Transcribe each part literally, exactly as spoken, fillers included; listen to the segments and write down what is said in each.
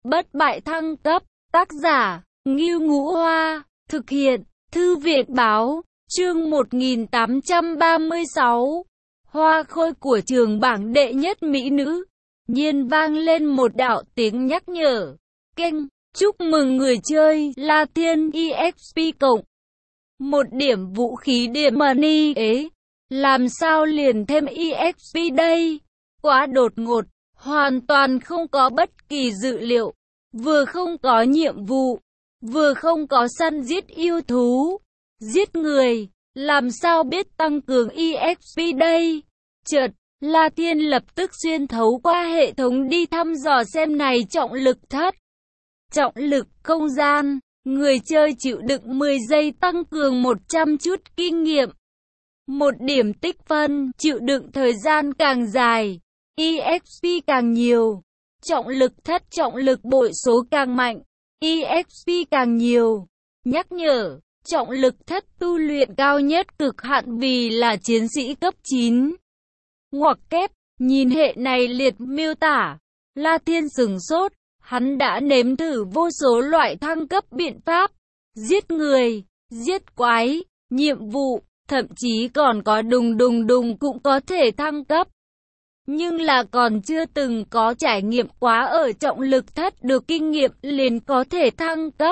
bất bại thăng cấp. Tác giả, Ngưu Ngũ Hoa. Thực hiện, Thư viện Báo. Chương một nghìn tám trăm ba mươi sáu. Hoa khôi của trường bảng đệ nhất mỹ nữ. Nhiên vang lên một đạo tiếng nhắc nhở. Kênh, chúc mừng người chơi La Thiên e ích pê cộng. Một điểm vũ khí điểm money ế. Làm sao liền thêm e ích pê đây? Quá đột ngột, hoàn toàn không có bất kỳ dự liệu. Vừa không có nhiệm vụ, vừa không có săn giết yêu thú, giết người, làm sao biết tăng cường e ích pê đây? Chợt, La Thiên lập tức xuyên thấu qua hệ thống đi thăm dò xem này trọng lực thất. Trọng lực không gian, người chơi chịu đựng mười giây tăng cường một trăm chút kinh nghiệm. Một điểm tích phân, chịu đựng thời gian càng dài, e ích pê càng nhiều. Trọng lực thất trọng lực bội số càng mạnh, e ích pê càng nhiều. Nhắc nhở, trọng lực thất tu luyện cao nhất cực hạn vì là chiến sĩ cấp chín. Ngoặc kép, nhìn hệ này liệt miêu tả, La Thiên sửng sốt, hắn đã nếm thử vô số loại thăng cấp biện pháp, giết người, giết quái, nhiệm vụ, thậm chí còn có đùng đùng đùng cũng có thể thăng cấp. Nhưng là còn chưa từng có trải nghiệm quá ở trọng lực thất được kinh nghiệm liền có thể thăng cấp.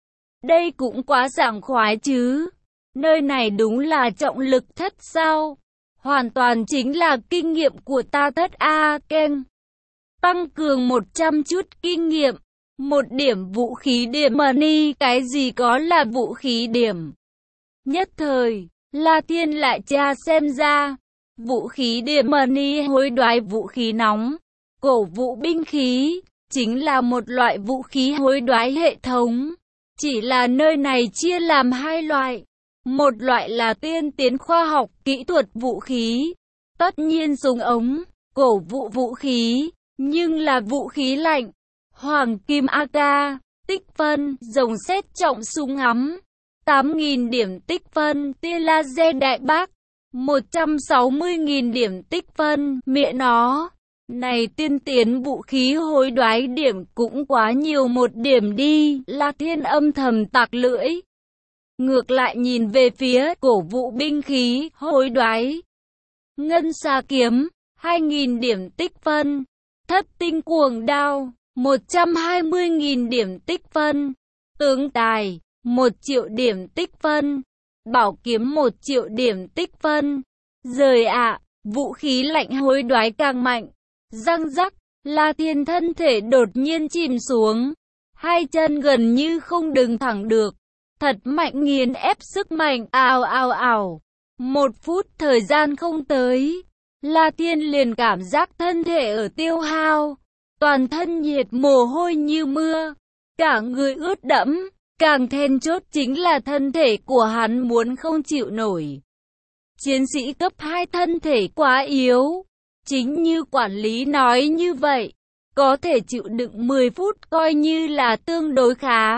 Đây cũng quá sảng khoái chứ. Nơi này đúng là trọng lực thất sao? Hoàn toàn chính là kinh nghiệm của ta thất A Ken. Tăng cường một trăm chút kinh nghiệm. Một điểm vũ khí điểm money, cái gì có là vũ khí điểm. Nhất thời, La Thiên lại tra xem ra. Vũ khí điểm money hối đoái vũ khí nóng, cổ vũ binh khí, chính là một loại vũ khí hối đoái hệ thống. Chỉ là nơi này chia làm hai loại. Một loại là tiên tiến khoa học kỹ thuật vũ khí, tất nhiên súng ống, cổ vũ vũ khí, nhưng là vũ khí lạnh, hoàng kim a ca, tích phân, rồng sét trọng súng ngắm, tám nghìn điểm tích phân, tia laser đại bác. một trăm sáu mươi nghìn điểm tích phân, mẹ nó. Này tiên tiến vũ khí hối đoái điểm cũng quá nhiều một điểm đi, La Thiên âm thầm tặc lưỡi. Ngược lại nhìn về phía cổ vũ binh khí hối đoái. Ngân xa kiếm, hai nghìn điểm tích phân. Thất tinh cuồng đao, một trăm hai mươi nghìn điểm tích phân. Tướng tài, một triệu điểm tích phân. Bảo kiếm một triệu điểm tích phân. Rời ạ, à, vũ khí lạnh hối đoái càng mạnh. Răng rắc, La Thiên thân thể đột nhiên chìm xuống. Hai chân gần như không đứng thẳng được. Thật mạnh nghiền ép sức mạnh, ào ào ào. Một phút thời gian không tới. La Thiên liền cảm giác thân thể ở tiêu hao. Toàn thân nhiệt mồ hôi như mưa. Cả người ướt đẫm. Càng then chốt chính là thân thể của hắn muốn không chịu nổi. Chiến sĩ cấp hai thân thể quá yếu. Chính như quản lý nói như vậy. Có thể chịu đựng mười phút coi như là tương đối khá.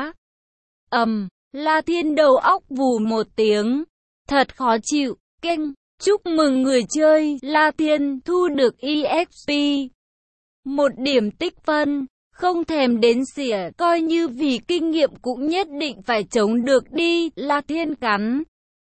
Ầm, um, La Thiên đầu óc vù một tiếng. Thật khó chịu. Kênh, chúc mừng người chơi La Thiên thu được e ích pê. Một điểm tích phân. Không thèm đến xỉa, coi như vì kinh nghiệm cũng nhất định phải chống được đi, La Thiên cắn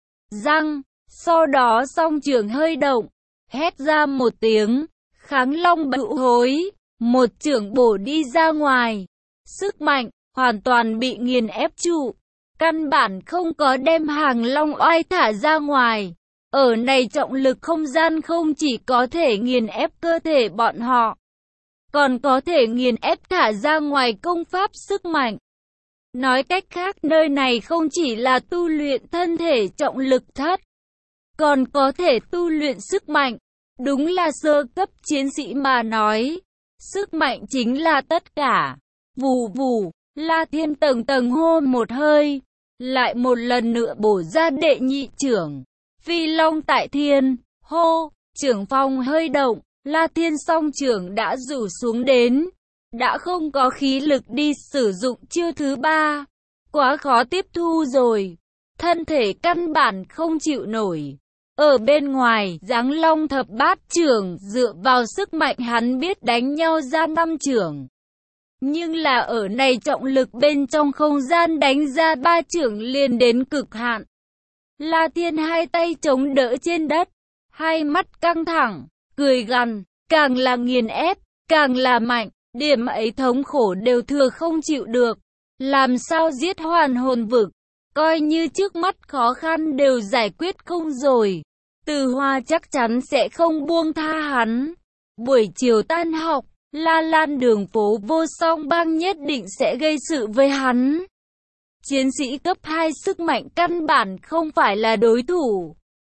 răng, sau đó song trường hơi động, hét ra một tiếng, kháng long bạo hối, một chưởng bổ đi ra ngoài, sức mạnh, hoàn toàn bị nghiền ép trụ, căn bản không có đem hàng long oai thả ra ngoài, ở này trọng lực không gian không chỉ có thể nghiền ép cơ thể bọn họ, còn có thể nghiền ép thả ra ngoài công pháp sức mạnh. Nói cách khác, nơi này không chỉ là tu luyện thân thể trọng lực thất, còn có thể tu luyện sức mạnh. Đúng là sơ cấp chiến sĩ mà nói, sức mạnh chính là tất cả. Vù vù, La Thiên tầng tầng hô một hơi, lại một lần nữa bổ ra đệ nhị chưởng. Phi long tại thiên, hô, chưởng phong hơi động. La Thiên song chưởng đã rủ xuống đến, đã không có khí lực đi sử dụng chiêu thứ ba, quá khó tiếp thu rồi, thân thể căn bản không chịu nổi. Ở bên ngoài, Giáng Long thập bát chưởng dựa vào sức mạnh hắn biết đánh nhau ra năm chưởng. Nhưng là ở này trọng lực bên trong không gian đánh ra ba chưởng liền đến cực hạn. La Thiên hai tay chống đỡ trên đất, hai mắt căng thẳng, cười gằn, càng là nghiền ép, càng là mạnh, điểm ấy thống khổ đều thừa không chịu được. Làm sao giết hoàn hồn vực, coi như trước mắt khó khăn đều giải quyết không rồi. Từ Hoa chắc chắn sẽ không buông tha hắn. Buổi chiều tan học, La Lan đường phố vô song bang nhất định sẽ gây sự với hắn. Chiến sĩ cấp hai sức mạnh căn bản không phải là đối thủ.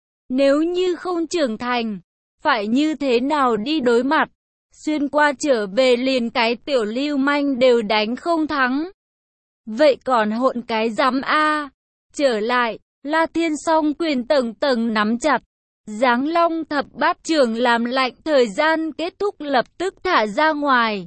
Nếu như không trưởng thành, phải như thế nào đi đối mặt? Xuyên qua trở về liền cái tiểu lưu manh đều đánh không thắng. Vậy còn hỗn cái rắm a? Trở lại, La Thiên song quyền tầng tầng nắm chặt. Giáng Long thập bát trường làm lạnh thời gian kết thúc lập tức thả ra ngoài.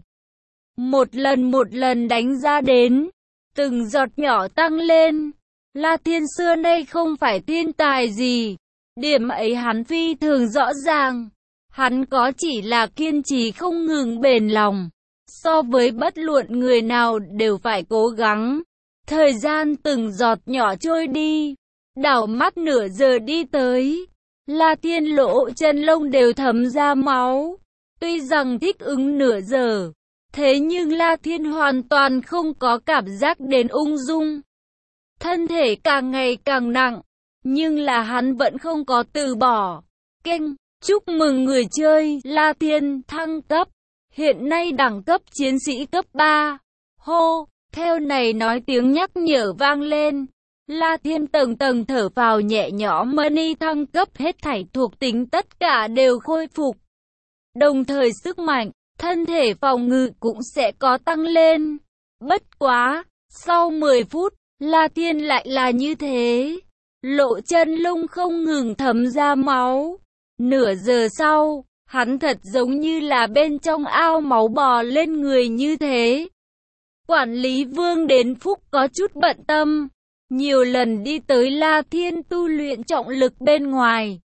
Một lần một lần đánh ra đến, từng giọt nhỏ tăng lên. La Thiên xưa nay không phải thiên tài gì, điểm ấy hắn phi thường rõ ràng. Hắn có chỉ là kiên trì không ngừng bền lòng. So với bất luận người nào đều phải cố gắng. Thời gian từng giọt nhỏ trôi đi, đảo mắt nửa giờ đi tới. La Thiên lỗ chân lông đều thấm ra máu. Tuy rằng thích ứng nửa giờ, thế nhưng La Thiên hoàn toàn không có cảm giác đến ung dung. Thân thể càng ngày càng nặng, nhưng là hắn vẫn không có từ bỏ. Keng, chúc mừng người chơi, La Thiên thăng cấp. Hiện nay đẳng cấp chiến sĩ cấp ba. Hô, theo này nói tiếng nhắc nhở vang lên. La Thiên tầng tầng thở vào nhẹ nhõm, money thăng cấp hết thảy thuộc tính tất cả đều khôi phục. Đồng thời sức mạnh, thân thể phòng ngự cũng sẽ có tăng lên. Bất quá, sau mười phút, La Thiên lại là như thế. Lộ chân lông không ngừng thấm ra máu. Nửa giờ sau, hắn thật giống như là bên trong ao máu bò lên người như thế. Quản lý Vương đến Phúc có chút bận tâm. Nhiều lần đi tới La Thiên tu luyện trọng lực bên ngoài.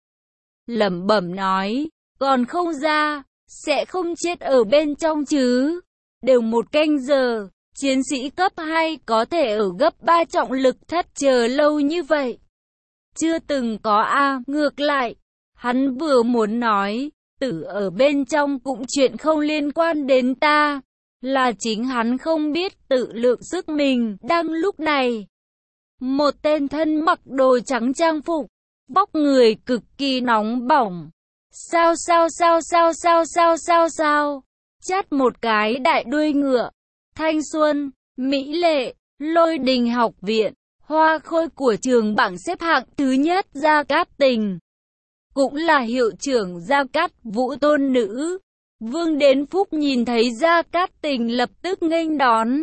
Lẩm bẩm nói, còn không ra, sẽ không chết ở bên trong chứ. Đều một canh giờ, chiến sĩ cấp hai có thể ở gấp ba trọng lực thất chờ lâu như vậy. Chưa từng có a, ngược lại, hắn vừa muốn nói, tử ở bên trong cũng chuyện không liên quan đến ta. Là chính hắn không biết tự lượng sức mình đang lúc này. Một tên thân mặc đồ trắng trang phục, vóc người cực kỳ nóng bỏng. Sao sao sao sao sao sao sao sao, chát một cái đại đuôi ngựa. Thanh xuân, mỹ lệ, Lôi Đình học viện, hoa khôi của trường bảng xếp hạng thứ nhất Gia Cát Tình. Cũng là hiệu trưởng Gia Cát Vũ tôn nữ. Vương Đến Phúc nhìn thấy Gia Cát Tình lập tức nghênh đón.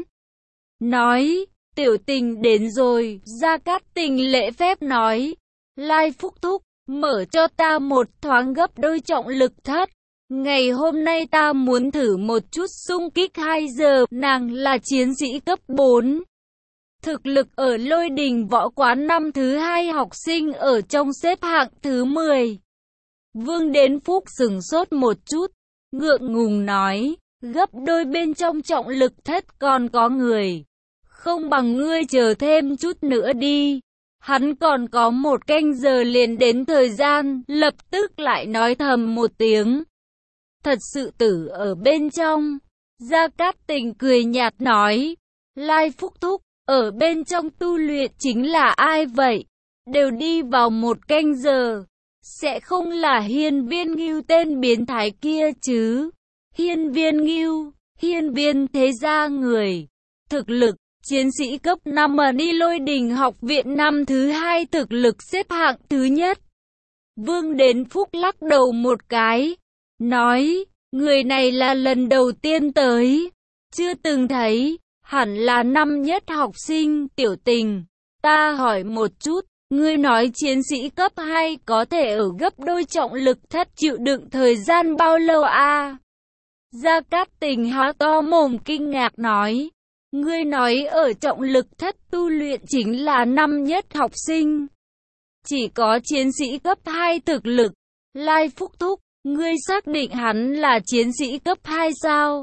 Nói, tiểu tình đến rồi. Gia Cát Tình lễ phép nói, Lai Phúc thúc, mở cho ta một thoáng gấp đôi trọng lực thất. Ngày hôm nay ta muốn thử một chút xung kích hai giờ. Nàng là chiến sĩ cấp bốn. Thực lực ở Lôi Đình võ quán năm thứ hai, học sinh ở trong xếp hạng thứ mười. Vương Đến Phúc sừng sốt một chút, ngượng ngùng nói, gấp đôi bên trong trọng lực thất còn có người. Không bằng ngươi chờ thêm chút nữa đi. Hắn còn có một canh giờ liền đến thời gian, lập tức lại nói thầm một tiếng. Thật sự tử ở bên trong. Gia Cát Tình cười nhạt nói, Lai Phúc thúc, ở bên trong tu luyện chính là ai vậy? Đều đi vào một canh giờ. Sẽ không là Hiên Viên Ngưu tên biến thái kia chứ? Hiên Viên Ngưu, Hiên Viên thế gia người. Thực lực, chiến sĩ cấp năm ở đi Lôi Đình học viện năm thứ hai, thực lực xếp hạng thứ nhất. Vương Đến Phúc lắc đầu một cái, nói, người này là lần đầu tiên tới, chưa từng thấy, hẳn là năm nhất học sinh. Tiểu Tình, ta hỏi một chút, ngươi nói chiến sĩ cấp hai có thể ở gấp đôi trọng lực thất chịu đựng thời gian bao lâu a? Gia Cát Tình há to mồm kinh ngạc nói, ngươi nói ở trọng lực thất tu luyện chính là năm nhất học sinh. Chỉ có chiến sĩ cấp hai thực lực. Lai Phúc thúc, ngươi xác định hắn là chiến sĩ cấp hai sao?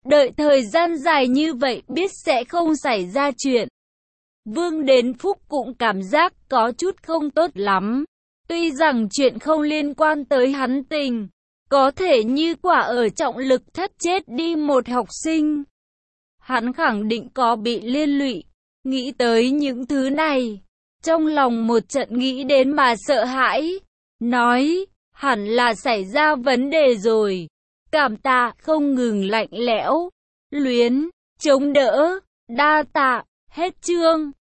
Đợi thời gian dài như vậy biết sẽ không xảy ra chuyện. Vương Đến Phúc cũng cảm giác có chút không tốt lắm. Tuy rằng chuyện không liên quan tới hắn tình, có thể như quả ở trọng lực thất chết đi một học sinh. Hắn khẳng định có bị liên lụy. Nghĩ tới những thứ này, trong lòng một trận nghĩ đến mà sợ hãi. Nói, hẳn là xảy ra vấn đề rồi. Cảm tạ không ngừng lạnh lẽo, luyến, chống đỡ, đa tạ, hết chương.